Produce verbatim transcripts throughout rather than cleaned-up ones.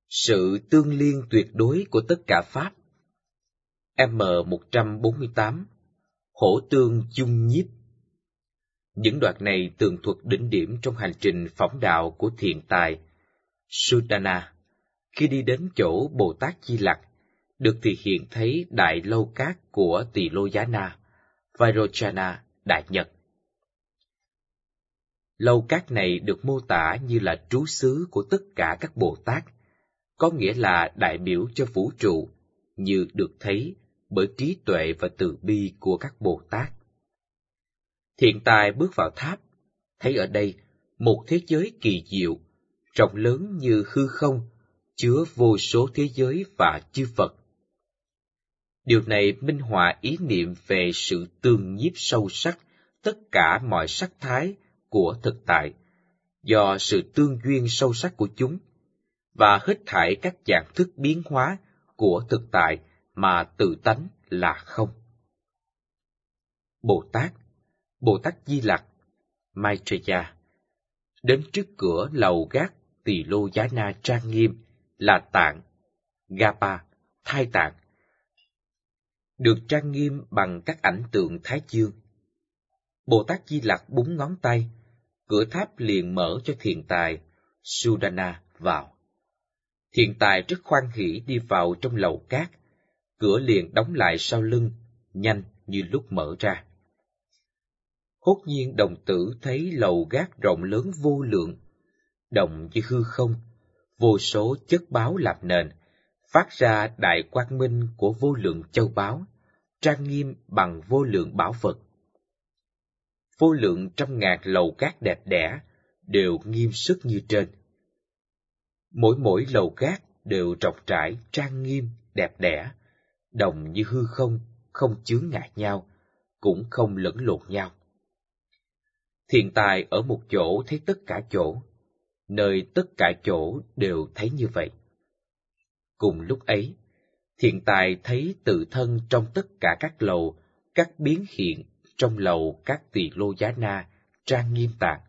Sự tương liên tuyệt đối của tất cả Pháp. M một trăm bốn mươi tám. Hổ tương chung nhiếp. Những đoạn này tường thuật đỉnh điểm trong hành trình phỏng đạo của thiện tài Suddhana. Khi đi đến chỗ Bồ Tát Di Lặc, được thì hiện thấy đại lâu cát của Tỳ Lô Giá Na, Vairocana, Đại Nhật. Lâu cát này được mô tả như là trú xứ của tất cả các Bồ Tát, có nghĩa là đại biểu cho vũ trụ, như được thấy bởi trí tuệ và từ bi của các Bồ Tát. Thiện tài bước vào tháp, thấy ở đây một thế giới kỳ diệu, rộng lớn như hư không, chứa vô số thế giới và chư Phật. Điều này minh họa ý niệm về sự tương nhiếp sâu sắc tất cả mọi sắc thái của thực tại, do sự tương duyên sâu sắc của chúng, và hết thảy các dạng thức biến hóa của thực tại mà tự tánh là không. Bồ Tát, Bồ Tát Di Lặc, Maitreya, đến trước cửa lầu gác Tỳ Lô Giá Na trang nghiêm là tạng, Gapa, thai tạng, được trang nghiêm bằng các ảnh tượng Thái Dương. Bồ Tát Di Lặc búng ngón tay, cửa tháp liền mở cho thiện tài Suddhana vào. Thiện tài rất hoan hỉ đi vào trong lầu cát, cửa liền đóng lại sau lưng, nhanh như lúc mở ra. Hốt nhiên đồng tử thấy lầu gác rộng lớn vô lượng, động như hư không, vô số chất báo làm nền, phát ra đại quang minh của vô lượng châu báu, trang nghiêm bằng vô lượng bảo vật. Vô lượng trăm ngàn lầu gác đẹp đẽ, đều nghiêm sức như trên. Mỗi mỗi lầu gác đều rộng rãi, trang nghiêm, đẹp đẽ, đồng như hư không, không chướng ngại nhau, cũng không lẫn lộn nhau. Thiện tài ở một chỗ thấy tất cả chỗ, nơi tất cả chỗ đều thấy như vậy. Cùng lúc ấy, thiện tài thấy tự thân trong tất cả các lầu, các biến hiện trong lầu các Tỳ Lô Giá Na trang nghiêm tạng.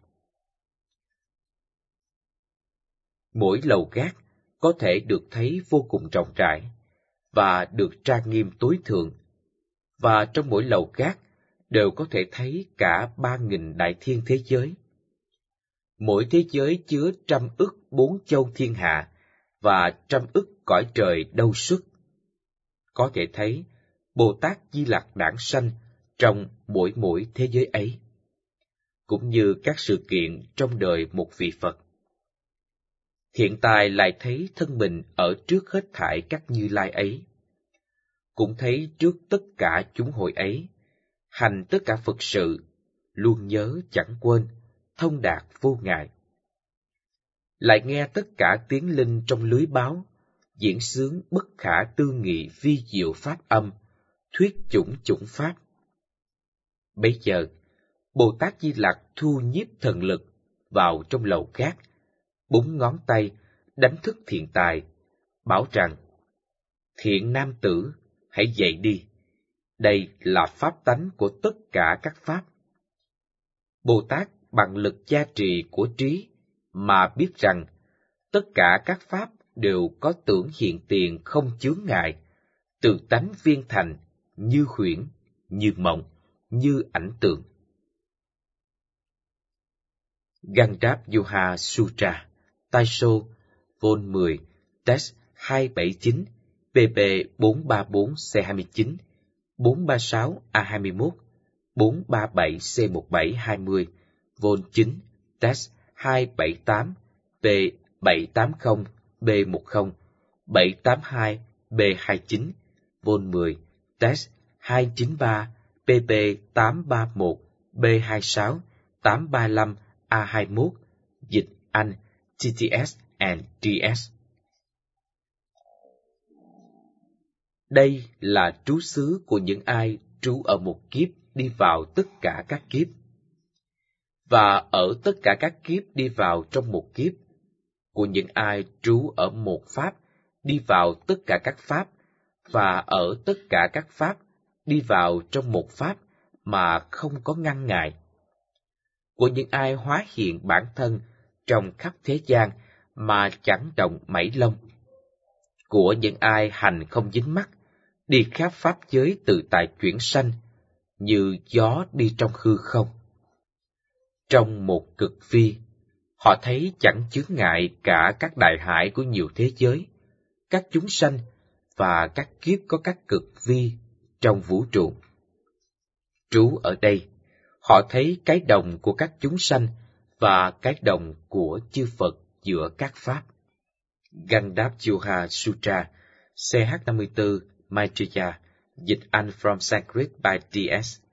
Mỗi lầu gác có thể được thấy vô cùng rộng rãi và được trang nghiêm tối thượng, và trong mỗi lầu gác đều có thể thấy cả ba nghìn đại thiên thế giới. Mỗi thế giới chứa trăm ức bốn châu thiên hạ và trăm ức cõi trời đâu xuất. Có thể thấy Bồ Tát Di Lặc đản sanh trong mỗi mỗi thế giới ấy, cũng như các sự kiện trong đời một vị Phật. Thiện tài lại thấy thân mình ở trước hết thảy các Như Lai ấy, cũng thấy trước tất cả chúng hội ấy, hành tất cả Phật sự, luôn nhớ chẳng quên, thông đạt vô ngại. Lại nghe tất cả tiếng linh trong lưới báo, diễn xướng bất khả tư nghị vi diệu pháp âm, thuyết chủng chủng pháp. Bấy giờ, Bồ Tát Di Lặc thu nhiếp thần lực vào trong lầu gác, búng ngón tay, đánh thức thiện tài, bảo rằng: Thiện nam tử, hãy dậy đi, đây là pháp tánh của tất cả các pháp. Bồ Tát bằng lực gia trì của trí mà biết rằng tất cả các pháp đều có tưởng hiện tiền không chướng ngại, từ tánh viên thành, như huyễn, như mộng, như ảnh tượng. Gandhap Yoga Sutra, Taisho, Vol mười, Text hai bảy chín, P P bốn ba bốn C hai chín, bốn ba sáu A hai mốt, bốn ba bảy C một bảy hai mươi, Vol chín, Text hai bảy tám, P bảy tám không B một không, bảy tám hai B hai chín, Vol mười, Text hai chín ba, P P tám ba một B hai sáu, tám ba lăm A hai mốt, dịch Anh, T T S and D S. Đây là trú xứ của những ai trú ở một kiếp đi vào tất cả các kiếp, và ở tất cả các kiếp đi vào trong một kiếp, của những ai trú ở một pháp đi vào tất cả các pháp, và ở tất cả các pháp đi vào trong một pháp mà không có ngăn ngại, của những ai hóa hiện bản thân trong khắp thế gian mà chẳng động mảy lông, của những ai hành không dính mắc, đi khắp pháp giới tự tại chuyển sanh, như gió đi trong hư không. Trong một cực vi, họ thấy chẳng chướng ngại cả các đại hải của nhiều thế giới, các chúng sanh và các kiếp có các cực vi trong vũ trụ. Trú ở đây, họ thấy cái đồng của các chúng sanh và cái đồng của chư Phật giữa các pháp. Gandharva Sutra, C H năm mươi tư, Maitreya, dịch Anh from Sanskrit by D S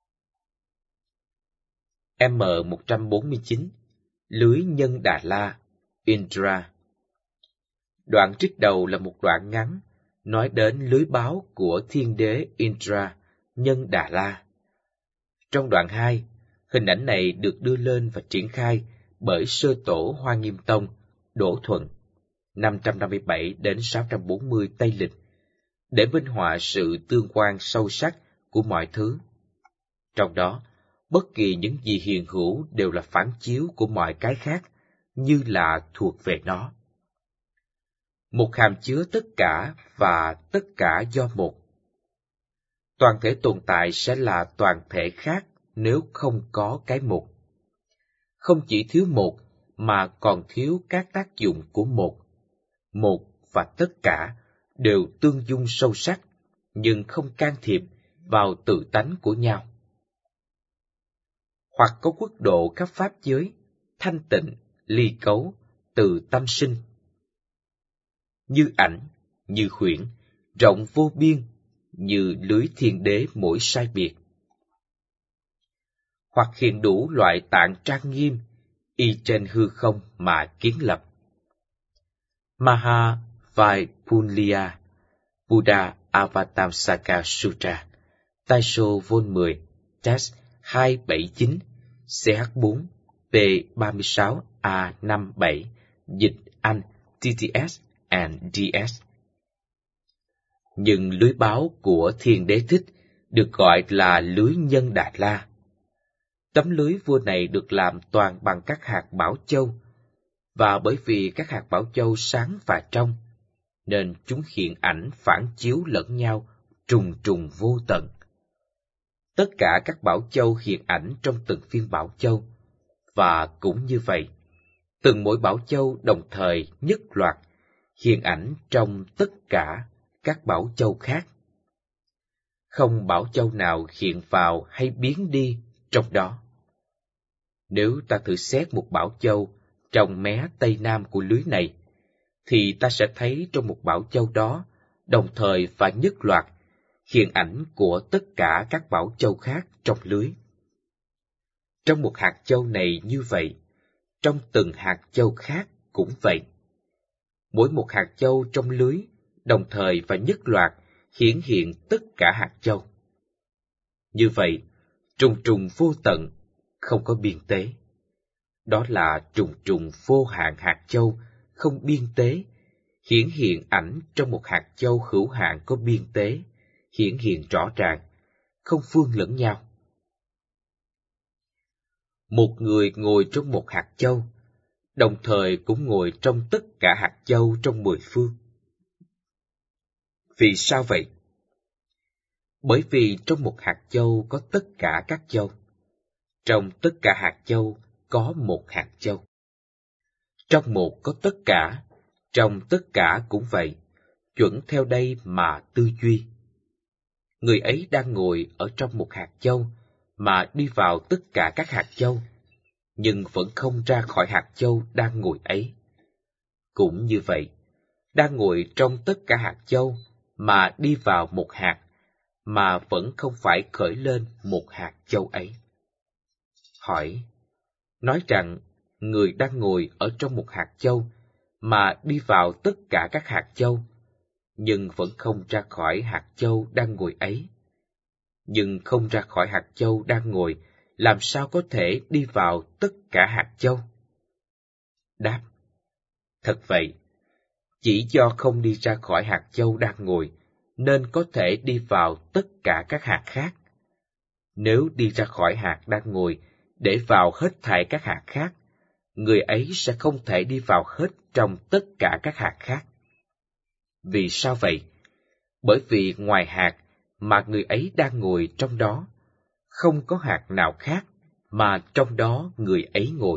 M một trăm bốn mươi chín, Lưới Nhân Đà La, Indra. Đoạn trích đầu là một đoạn ngắn, nói đến lưới báo của thiên đế Indra, Nhân Đà La. Trong đoạn hai, hình ảnh này được đưa lên và triển khai bởi sơ tổ Hoa Nghiêm Tông, Đỗ Thuận, năm trăm năm mươi bảy đến sáu trăm bốn mươi Tây Lịch, để minh họa sự tương quan sâu sắc của mọi thứ. Trong đó, bất kỳ những gì hiện hữu đều là phản chiếu của mọi cái khác, như là thuộc về nó. Một hàm chứa tất cả và tất cả do một. Toàn thể tồn tại sẽ là toàn thể khác nếu không có cái một. Không chỉ thiếu một, mà còn thiếu các tác dụng của một. Một và tất cả đều tương dung sâu sắc, nhưng không can thiệp vào tự tánh của nhau. Hoặc có quốc độ khắp pháp giới, thanh tịnh, ly cấu, từ tâm sinh. Như ảnh, như huyễn, rộng vô biên, như lưới thiên đế mỗi sai biệt. Hoặc hiện đủ loại tạng trang nghiêm, y trên hư không mà kiến lập. Maha Vaipulya, Buddha Avatamsaka Sutra, Taisho Vol mười, Text hai bảy chín, C H bốn, P ba mươi sáu A năm mươi bảy, dịch Anh, T T S and D S. Nhưng lưới báo của Thiên Đế Thích được gọi là lưới Nhân Đà La. Tấm lưới vua này được làm toàn bằng các hạt bảo châu, và bởi vì các hạt bảo châu sáng và trong, nên chúng hiện ảnh phản chiếu lẫn nhau, trùng trùng vô tận. Tất cả các bảo châu hiện ảnh trong từng viên bảo châu, và cũng như vậy, từng mỗi bảo châu đồng thời nhất loạt hiện ảnh trong tất cả các bảo châu khác. Không bảo châu nào hiện vào hay biến đi trong đó. Nếu ta thử xét một bảo châu trong mé tây nam của lưới này, thì ta sẽ thấy trong một bảo châu đó, đồng thời và nhất loạt, hiện ảnh của tất cả các bảo châu khác trong lưới. Trong một hạt châu này như vậy, trong từng hạt châu khác cũng vậy. Mỗi một hạt châu trong lưới, đồng thời và nhất loạt, hiển hiện tất cả hạt châu. Như vậy, trùng trùng vô tận, không có biên tế. Đó là trùng trùng vô hạn hạt châu, không biên tế, hiển hiện ảnh trong một hạt châu hữu hạn có biên tế, hiển hiện rõ ràng, không phương lẫn nhau. Một người ngồi trong một hạt châu, đồng thời cũng ngồi trong tất cả hạt châu trong mười phương. Vì sao vậy? Bởi vì trong một hạt châu có tất cả các châu. Trong tất cả hạt châu có một hạt châu. Trong một có tất cả, trong tất cả cũng vậy, chuẩn theo đây mà tư duy. Người ấy đang ngồi ở trong một hạt châu, mà đi vào tất cả các hạt châu, nhưng vẫn không ra khỏi hạt châu đang ngồi ấy. Cũng như vậy, đang ngồi trong tất cả hạt châu, mà đi vào một hạt, mà vẫn không phải khởi lên một hạt châu ấy. Hỏi, nói rằng người đang ngồi ở trong một hạt châu, mà đi vào tất cả các hạt châu, nhưng vẫn không ra khỏi hạt châu đang ngồi ấy. Nhưng không ra khỏi hạt châu đang ngồi, làm sao có thể đi vào tất cả hạt châu? Đáp, thật vậy, chỉ do không đi ra khỏi hạt châu đang ngồi, nên có thể đi vào tất cả các hạt khác. Nếu đi ra khỏi hạt đang ngồi, để vào hết thảy các hạt khác, người ấy sẽ không thể đi vào hết trong tất cả các hạt khác. Vì sao vậy? Bởi vì ngoài hạt mà người ấy đang ngồi trong đó, không có hạt nào khác mà trong đó người ấy ngồi.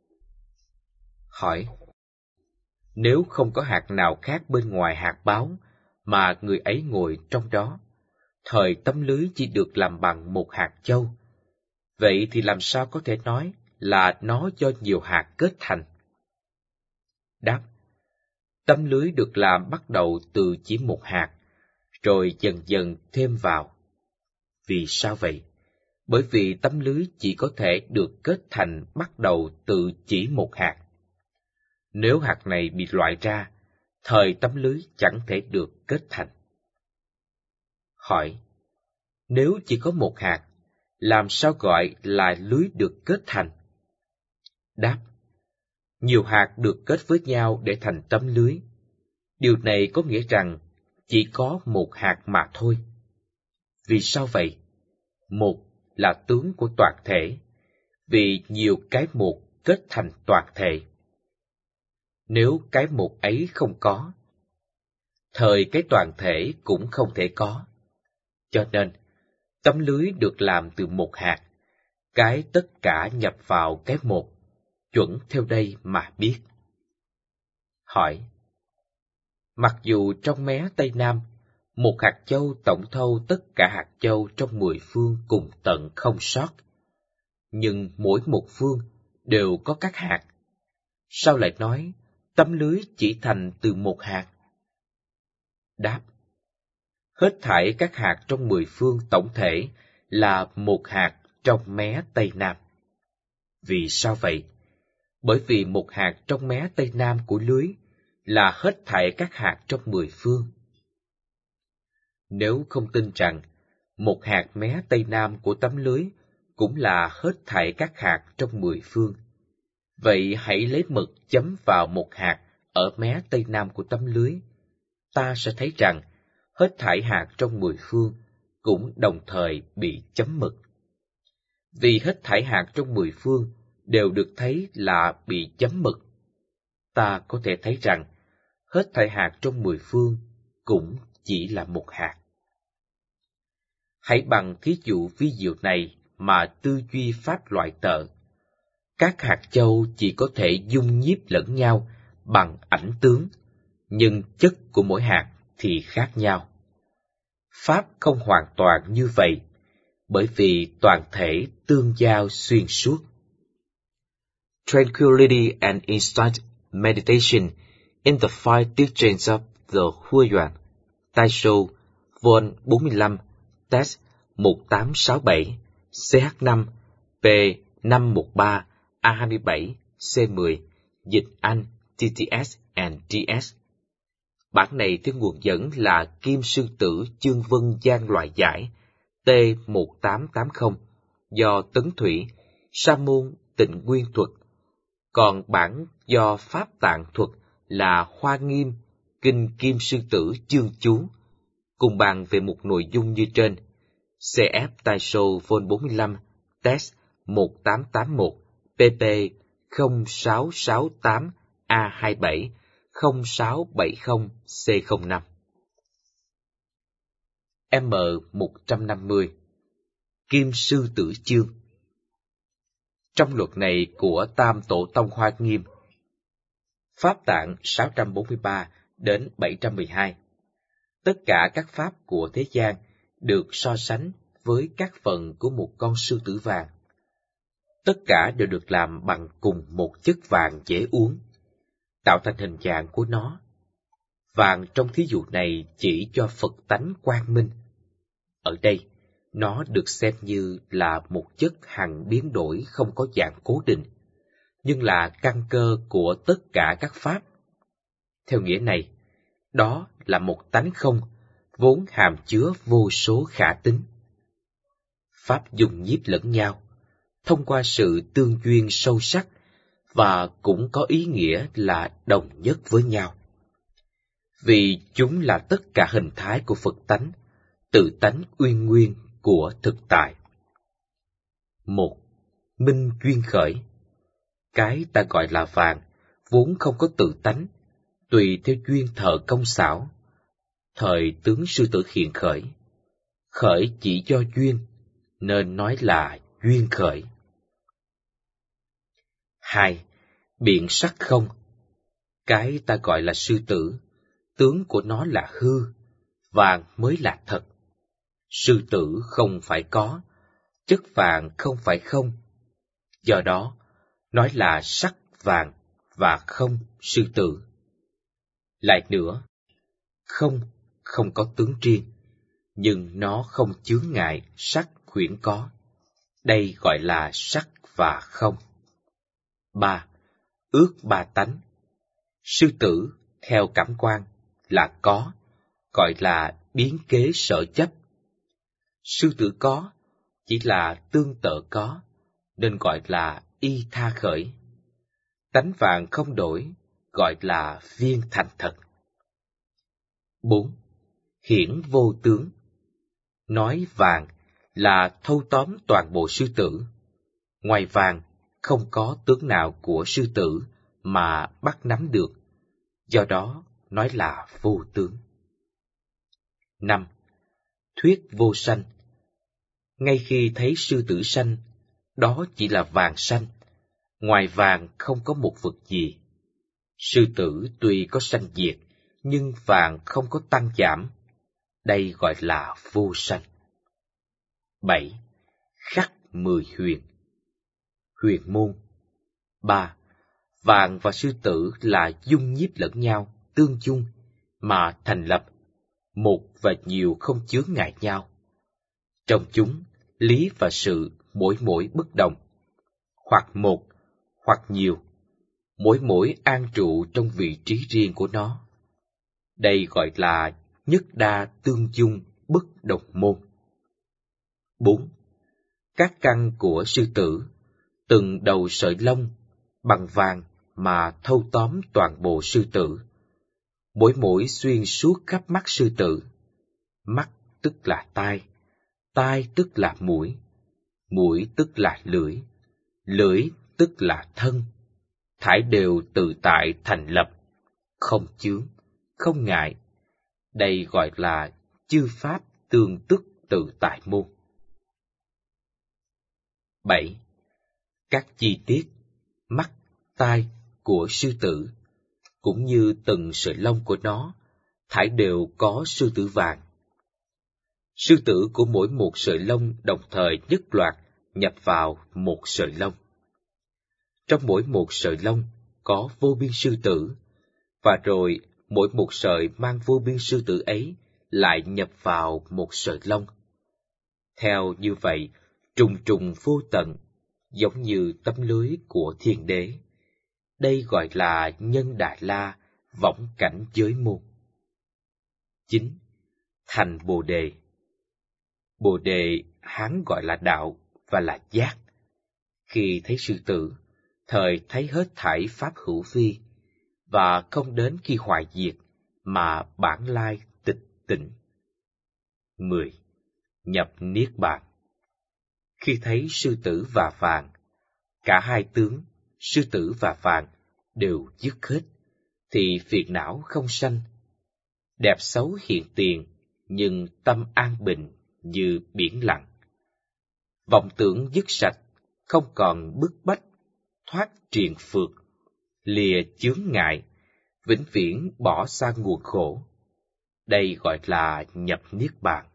Hỏi: nếu không có hạt nào khác bên ngoài hạt báo mà người ấy ngồi trong đó, thời tấm lưới chỉ được làm bằng một hạt châu, vậy thì làm sao có thể nói là nó do nhiều hạt kết thành? Đáp: tấm lưới được làm bắt đầu từ chỉ một hạt, rồi dần dần thêm vào. Vì sao vậy? Bởi vì tấm lưới chỉ có thể được kết thành bắt đầu từ chỉ một hạt. Nếu hạt này bị loại ra, thời tấm lưới chẳng thể được kết thành. Hỏi: nếu chỉ có một hạt, làm sao gọi là lưới được kết thành? Đáp: nhiều hạt được kết với nhau để thành tấm lưới. Điều này có nghĩa rằng chỉ có một hạt mà thôi. Vì sao vậy? Một là tướng của toàn thể, vì nhiều cái một kết thành toàn thể. Nếu cái một ấy không có, thời cái toàn thể cũng không thể có. Cho nên, tấm lưới được làm từ một hạt, cái tất cả nhập vào cái một, chuẩn theo đây mà biết. Hỏi: mặc dù trong mé Tây Nam, một hạt châu tổng thâu tất cả hạt châu trong mười phương cùng tận không sót, nhưng mỗi một phương đều có các hạt, sao lại nói tấm lưới chỉ thành từ một hạt? Đáp: hết thảy các hạt trong mười phương tổng thể là một hạt trong mé Tây Nam. Vì sao vậy? Bởi vì một hạt trong mé Tây Nam của lưới là hết thảy các hạt trong mười phương. Nếu không tin rằng một hạt mé Tây Nam của tấm lưới cũng là hết thảy các hạt trong mười phương, vậy hãy lấy mực chấm vào một hạt ở mé Tây Nam của tấm lưới, ta sẽ thấy rằng hết thảy hạt trong mười phương cũng đồng thời bị chấm mực. Vì hết thảy hạt trong mười phương đều được thấy là bị chấm mực, ta có thể thấy rằng hết thảy hạt trong mười phương cũng chỉ là một hạt. Hãy bằng thí dụ vi diệu này mà tư duy pháp loại tợ. Các hạt châu chỉ có thể dung nhiếp lẫn nhau bằng ảnh tướng, nhưng chất của mỗi hạt thì khác nhau. Pháp không hoàn toàn như vậy, bởi vì toàn thể tương giao xuyên suốt. Tranquility and Insight Meditation in the Five Teachings of the Huayan, Taisho, Vol bốn mươi lăm, Test một tám sáu bảy, C H năm, P năm một ba, A hai mươi bảy, C mười, dịch Anh, T T S and D S. Bản này theo nguồn dẫn là Kim Sư Tử Chương Vân Giang loại giải T một tám tám không do Tấn Thủy, Sa môn Tịnh Nguyên thuật, còn bản do Pháp Tạng thuật là Hoa Nghiêm, Kinh Kim Sư Tử Chương Chú, cùng bàn về một nội dung như trên. C F Taisho Vol bốn mươi lăm, Test một tám tám một, P P không sáu sáu tám A hai bảy, không sáu bảy không C không năm. M một trăm năm mươi Kim Sư Tử Chương. Trong luật này của Tam Tổ Tông Hoa Nghiêm, Pháp Tạng sáu trăm bốn mươi ba đến bảy trăm mười hai, tất cả các pháp của thế gian được so sánh với các phần của một con sư tử vàng. Tất cả đều được làm bằng cùng một chất vàng dễ uống, tạo thành hình dạng của nó. Vàng trong thí dụ này chỉ cho Phật tánh quang minh. Ở đây, nó được xem như là một chất hằng biến đổi không có dạng cố định, nhưng là căn cơ của tất cả các pháp. Theo nghĩa này, đó là một tánh không, vốn hàm chứa vô số khả tính. Pháp dùng nhiếp lẫn nhau, thông qua sự tương duyên sâu sắc, và cũng có ý nghĩa là đồng nhất với nhau. Vì chúng là tất cả hình thái của Phật tánh, tự tánh uyên nguyên của thực tại. Một, minh duyên khởi. Cái ta gọi là vàng, vốn không có tự tánh, tùy theo duyên thợ công xảo, thời tướng sư tử hiện khởi. Khởi chỉ do duyên, nên nói là duyên khởi. Hai, biện sắc không. Cái ta gọi là sư tử, tướng của nó là hư, vàng mới là thật. Sư tử không phải có, chất vàng không phải không. Do đó, nói là sắc vàng và không sư tử. Lại nữa, không không có tướng riêng, nhưng nó không chướng ngại sắc huyễn có. Đây gọi là sắc và không. Ba, ước ba tánh. Sư tử, theo cảm quan, là có, gọi là biến kế sở chấp. Sư tử có, chỉ là tương tự có, nên gọi là y tha khởi. Tánh vàng không đổi, gọi là viên thành thật. Bốn, hiển vô tướng. Nói vàng là thâu tóm toàn bộ sư tử. Ngoài vàng, không có tướng nào của sư tử mà bắt nắm được, do đó nói là vô tướng. Năm, thuyết vô sanh. Ngay khi thấy sư tử sanh, đó chỉ là vàng sanh, ngoài vàng không có một vật gì. Sư tử tuy có sanh diệt, nhưng vàng không có tăng giảm, đây gọi là vô sanh. Bảy, khắc mười huyền. Huyền môn. Ba, vàng và sư tử là dung nhiếp lẫn nhau, tương dung, mà thành lập, một và nhiều không chướng ngại nhau. Trong chúng, lý và sự mỗi mỗi bất đồng, hoặc một, hoặc nhiều, mỗi mỗi an trụ trong vị trí riêng của nó. Đây gọi là nhất đa tương dung bất đồng môn. Bốn, các căn của sư tử, từng đầu sợi lông, bằng vàng mà thâu tóm toàn bộ sư tử. Mỗi mỗi xuyên suốt khắp mắt sư tử. Mắt tức là tai, tai tức là mũi, mũi tức là lưỡi, lưỡi tức là thân. Thải đều tự tại thành lập, không chướng, không ngại. Đây gọi là chư pháp tương tức tự tại môn. Bảy, các chi tiết, mắt, tai của sư tử, cũng như từng sợi lông của nó, thải đều có sư tử vàng. Sư tử của mỗi một sợi lông đồng thời nhất loạt nhập vào một sợi lông. Trong mỗi một sợi lông có vô biên sư tử, và rồi mỗi một sợi mang vô biên sư tử ấy lại nhập vào một sợi lông. Theo như vậy, trùng trùng vô tận, giống như tấm lưới của thiên đế. Đây gọi là nhân Đại La, võng cảnh giới môn. Chín, thành Bồ Đề. Bồ Đề Hán gọi là đạo và là giác. Khi thấy sư tử, thời thấy hết thảy pháp hữu vi, và không đến khi hoại diệt, mà bản lai tịch tịnh. Mười, nhập niết bàn. Khi thấy sư tử và vàng, cả hai tướng, sư tử và vàng, đều dứt hết, thì phiền não không sanh. Đẹp xấu hiện tiền, nhưng tâm an bình như biển lặng. Vọng tưởng dứt sạch, không còn bức bách, thoát triền phượt, lìa chướng ngại, vĩnh viễn bỏ xa nguồn khổ. Đây gọi là nhập niết bàn.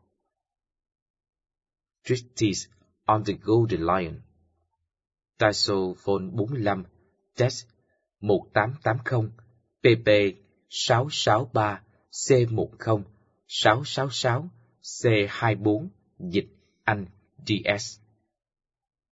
Treatise on the Golden Lion. Taiso Vol bốn mươi lăm, Text một tám tám không, pp sáu sáu ba, C một không, sáu sáu sáu, C hai bốn, dịch Anh, D S